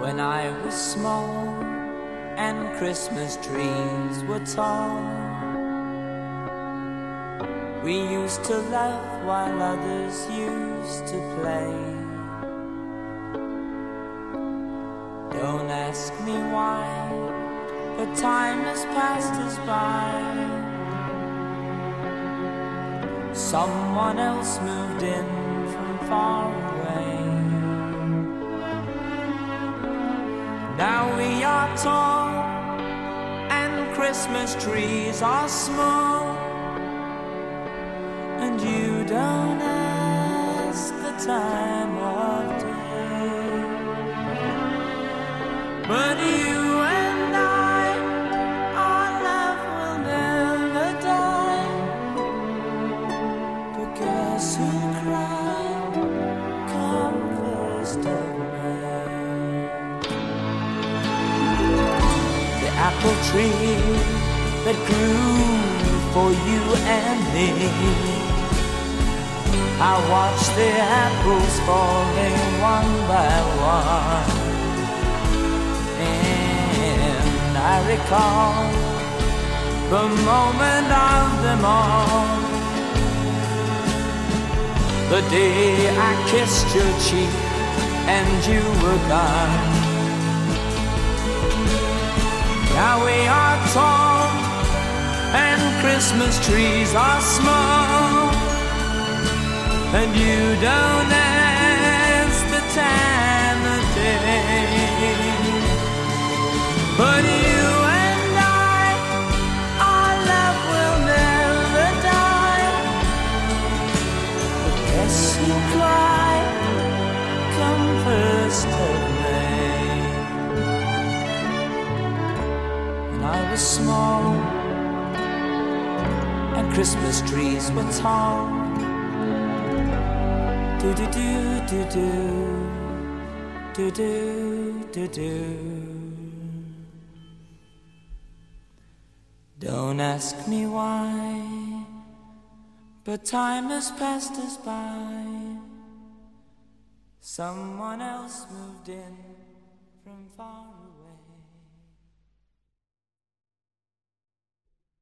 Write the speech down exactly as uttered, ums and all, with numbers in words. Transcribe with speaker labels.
Speaker 1: When I was small and Christmas trees were tall, we used to laugh while others used to play. Don't ask me why, but time has passed us by. Someone else moved in from far away. Now we are tall and Christmas trees are small, and you don't ask the time of day. But you and I, our love will never die. But guess who cried come first of May? The apple tree that grew for you and me. I watched the apples falling one by one, and I recall the moment of them all, the day I kissed your cheek and you were gone. Now we are tall and Christmas trees are small, and you don't ask the time of day. But you and I, our love will never die. But guess who cried come first of May? When I was small and Christmas trees were tall, do do do do do do do do. Don't ask me why, but time has passed us by. Someone else moved in from far away.